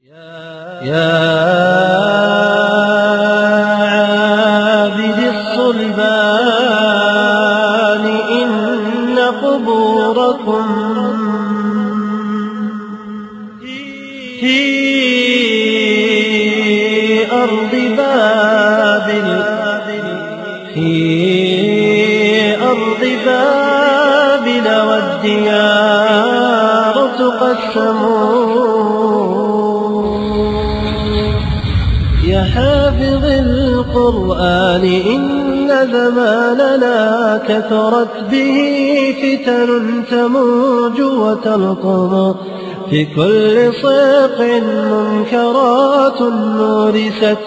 يا عابد الصلبان إن قبوركم في أرض بابل والديار تقسمون. يا حافظ القرآن إن زماننا كثرت به فتن تموج وتلطم، في كل صيق منكرات نورست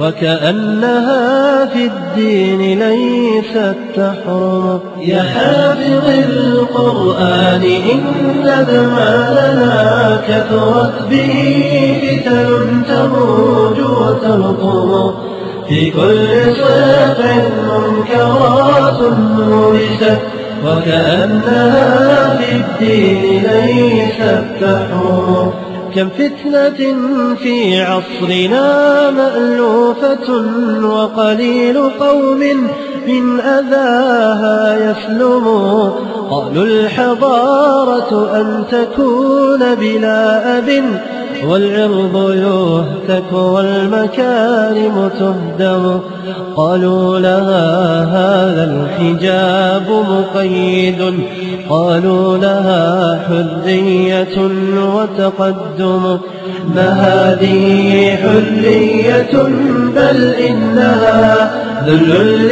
وكأنها في الدين ليست تحرم. يا حافظ القرآن إن زماننا كثرت به فتن تموج وتلطم، في كل صيق منكرات نورست وكأنها في الدين ليست تحرم. كم فتنة في عصرنا مألوفة وقليل قوم من أذاها يسلم. قالوا الحضارة أن تكون بلا أب والعرض يهتك والمكارم تهدم. قالوا لها هذا الحجاب مقيد، قالوا لها حرية وتقدم. ما هذه حرية بل إنها ذل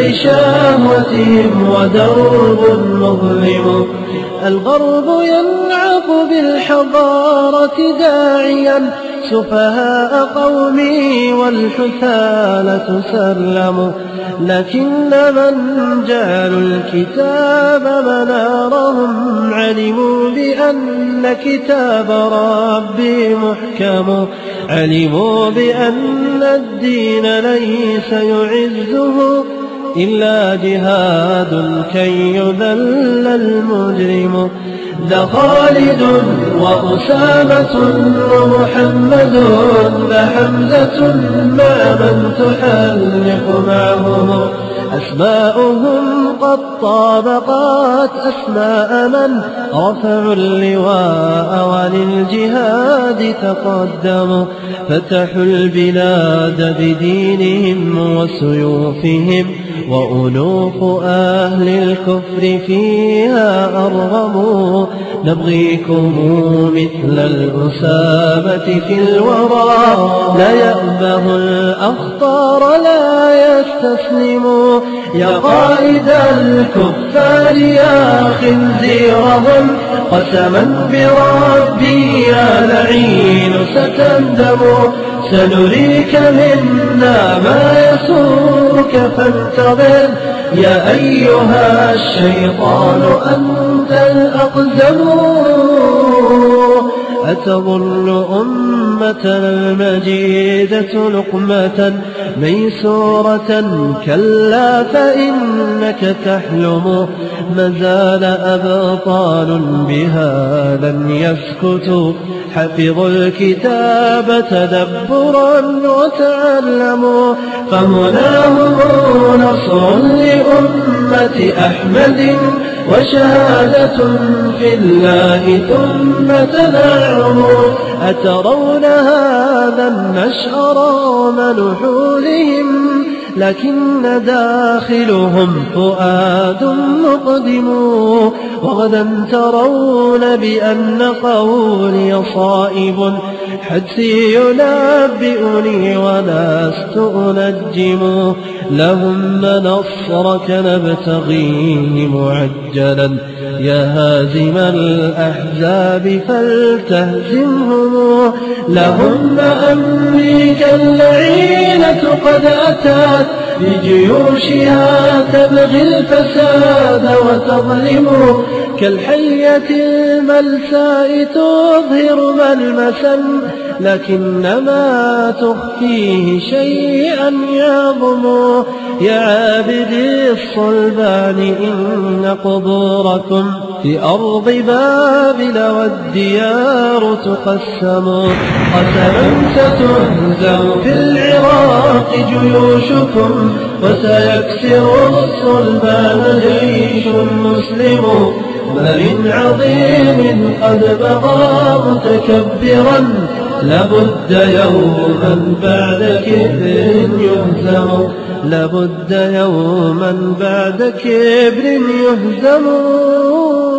لشهوتهم ودرب مظلم. الغرب ينعق بالحضارة داعيا سفهاء قومي والحثالة تسلم، لكن من جعلوا الكتاب منارهم علموا بأن كتاب ربي محكم. علموا بأن الدين ليس يعزه إلا جهاد كي يذل المجرم. ذا خالد وأسامة ومحمد ذا حمزة مع من تحلق معهم. أسماؤهم قد طابقت أسماء من رفعوا اللواء وللجهاد تقدموا. فتحوا البلاد بدينهم وسيوفهم وألوف أهل الكفر فيها أرغموا. نبغيكم مثل الأسامة في الورى، لا يأبه الأخطار لا يستسلموا. يا قائد الكفار يا خنزيرهم، قسما بربي يا لعين ستندم. سنريك منا ما يسوك فانتظر يا أيها الشيطان أنت الأقدم. أتظن أمتنا المجيدة لقمة ميسورة؟ كلا فإنك تحلم. ما زال أبطال بها لن يسكتوا، حفظوا الكتاب تدبرا وتعلموا. فهناهم نصر لأمة أحمد وشهادة في الله ثم تنعم. أترون هذا النشأ رغم نحولهم، لكن داخلهم فؤاد مقدم. وغدا ترون بأن قولي صائب، حدسي ينبئني ولست أنجم. لهم نصرك نبتغيه معجلا، يا هازم الأحزاب فلتهزمهم. لهم أمريكا اللعينة قد أتت بجيوشها تبغي الفساد وتظلم. كالحية الملساء تظهر ملمسا لكنما تخفيه شيئا يعظم. يا عابدي الصلبان إن قبوركم في أرض بابل والديار تقسم. قسما ستهزم في العراق جيوشكم وسيكسر الصلبان جيش مسلم. ما من عظيم قد بغى متكبرا لابد يوما بعد كبر يهزم. لابد يوما بعد كبر يهزم.